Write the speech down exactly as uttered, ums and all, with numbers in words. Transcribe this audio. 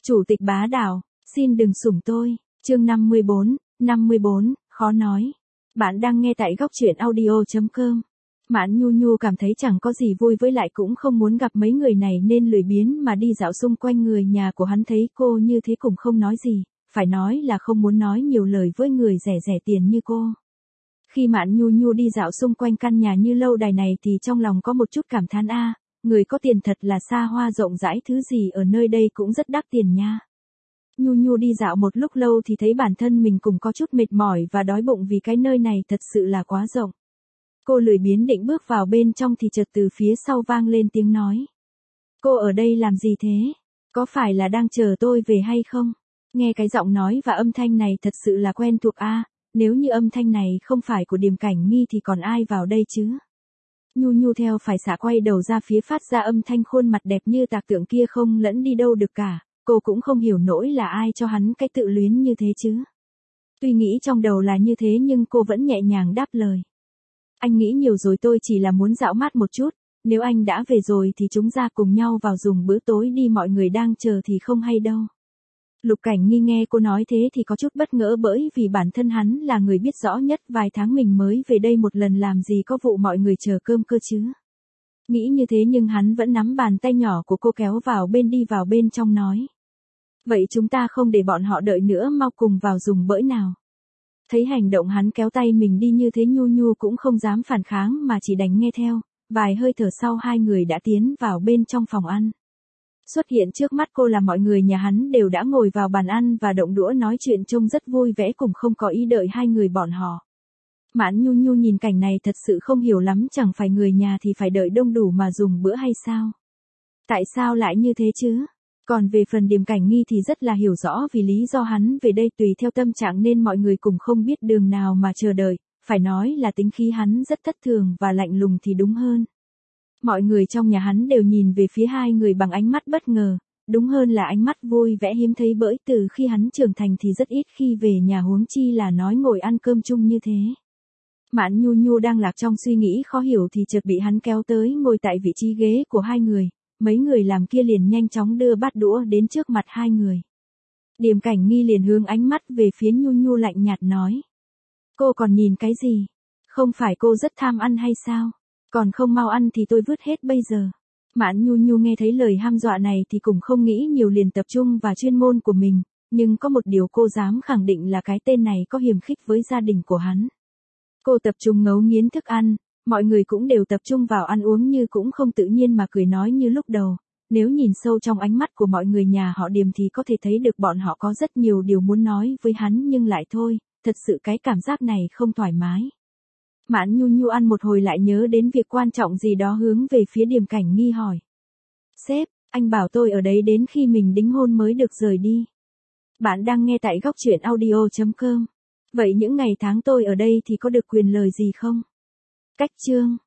Chủ tịch bá đạo, xin đừng sủng tôi. Chương năm mươi bốn, năm mươi bốn, khó nói. Bạn đang nghe tại góc truyện audio chấm com. Mãn Nhu Nhu cảm thấy chẳng có gì vui với lại cũng không muốn gặp mấy người này nên lười biếng mà đi dạo xung quanh người nhà của hắn, thấy cô như thế cũng không nói gì, phải nói là không muốn nói nhiều lời với người rẻ rẻ tiền như cô. Khi Mãn Nhu Nhu đi dạo xung quanh căn nhà như lâu đài này thì trong lòng có một chút cảm thán a, người có tiền thật là xa hoa rộng rãi, thứ gì ở nơi đây cũng rất đắt tiền nha. Nhu Nhu đi dạo một lúc lâu thì thấy bản thân mình cũng có chút mệt mỏi và đói bụng vì cái nơi này thật sự là quá rộng. Cô lười biếng định bước vào bên trong thì chợt từ phía sau vang lên tiếng nói. Cô ở đây làm gì thế? Có phải là đang chờ tôi về hay không? Nghe cái giọng nói và âm thanh này thật sự là quen thuộc a, nếu như âm thanh này không phải của Điềm Cảnh Nghi thì còn ai vào đây chứ? Nhu Nhu theo phải xả quay đầu ra phía phát ra âm thanh khuôn mặt đẹp như tạc tượng kia không lẫn đi đâu được cả, cô cũng không hiểu nổi là ai cho hắn cái tự luyến như thế chứ. Tuy nghĩ trong đầu là như thế nhưng cô vẫn nhẹ nhàng đáp lời. Anh nghĩ nhiều rồi, tôi chỉ là muốn dạo mát một chút, nếu anh đã về rồi thì chúng ta cùng nhau vào dùng bữa tối đi, mọi người đang chờ thì không hay đâu. Lục Cảnh Nghi nghe cô nói thế thì có chút bất ngờ, bởi vì bản thân hắn là người biết rõ nhất vài tháng mình mới về đây một lần làm gì có vụ mọi người chờ cơm cơ chứ. Nghĩ như thế nhưng hắn vẫn nắm bàn tay nhỏ của cô kéo vào bên, đi vào bên trong nói. Vậy chúng ta không để bọn họ đợi nữa, mau cùng vào dùng bữa nào. Thấy hành động hắn kéo tay mình đi như thế, Nhu Nhu cũng không dám phản kháng mà chỉ đành nghe theo, vài hơi thở sau hai người đã tiến vào bên trong phòng ăn. Xuất hiện trước mắt cô là mọi người nhà hắn đều đã ngồi vào bàn ăn và động đũa nói chuyện trông rất vui vẻ, cùng không có ý đợi hai người bọn họ. Mãn Nhu Nhu nhìn cảnh này thật sự không hiểu lắm, chẳng phải người nhà thì phải đợi đông đủ mà dùng bữa hay sao? Tại sao lại như thế chứ? Còn về phần Điềm Cảnh Nghi thì rất là hiểu rõ, vì lý do hắn về đây tùy theo tâm trạng nên mọi người cùng không biết đường nào mà chờ đợi, phải nói là tính khí hắn rất thất thường và lạnh lùng thì đúng hơn. Mọi người trong nhà hắn đều nhìn về phía hai người bằng ánh mắt bất ngờ, đúng hơn là ánh mắt vui vẻ hiếm thấy, bởi từ khi hắn trưởng thành thì rất ít khi về nhà, huống chi là nói ngồi ăn cơm chung như thế. Mãn Nhu Nhu đang lạc trong suy nghĩ khó hiểu thì chợt bị hắn kéo tới ngồi tại vị trí ghế của hai người, mấy người làm kia liền nhanh chóng đưa bát đũa đến trước mặt hai người. Điềm Cảnh Nghi liền hướng ánh mắt về phía Nhu Nhu lạnh nhạt nói. Cô còn nhìn cái gì? Không phải cô rất tham ăn hay sao? Còn không mau ăn thì tôi vứt hết bây giờ. Mãn Nhu Nhu nghe thấy lời hăm dọa này thì cũng không nghĩ nhiều, liền tập trung vào chuyên môn của mình, nhưng có một điều cô dám khẳng định là cái tên này có hiềm khích với gia đình của hắn. Cô tập trung ngấu nghiến thức ăn, mọi người cũng đều tập trung vào ăn uống như cũng không tự nhiên mà cười nói như lúc đầu. Nếu nhìn sâu trong ánh mắt của mọi người nhà họ Điềm thì có thể thấy được bọn họ có rất nhiều điều muốn nói với hắn nhưng lại thôi, thật sự cái cảm giác này không thoải mái. Mãn Nhu Nhu ăn một hồi lại nhớ đến việc quan trọng gì đó, hướng về phía Điềm Cảnh Nghi hỏi. Sếp, anh bảo tôi ở đấy đến khi mình đính hôn mới được rời đi. Bạn đang nghe tại góc truyện audio chấm com. Vậy những ngày tháng tôi ở đây thì có được quyền lời gì không? Cách chương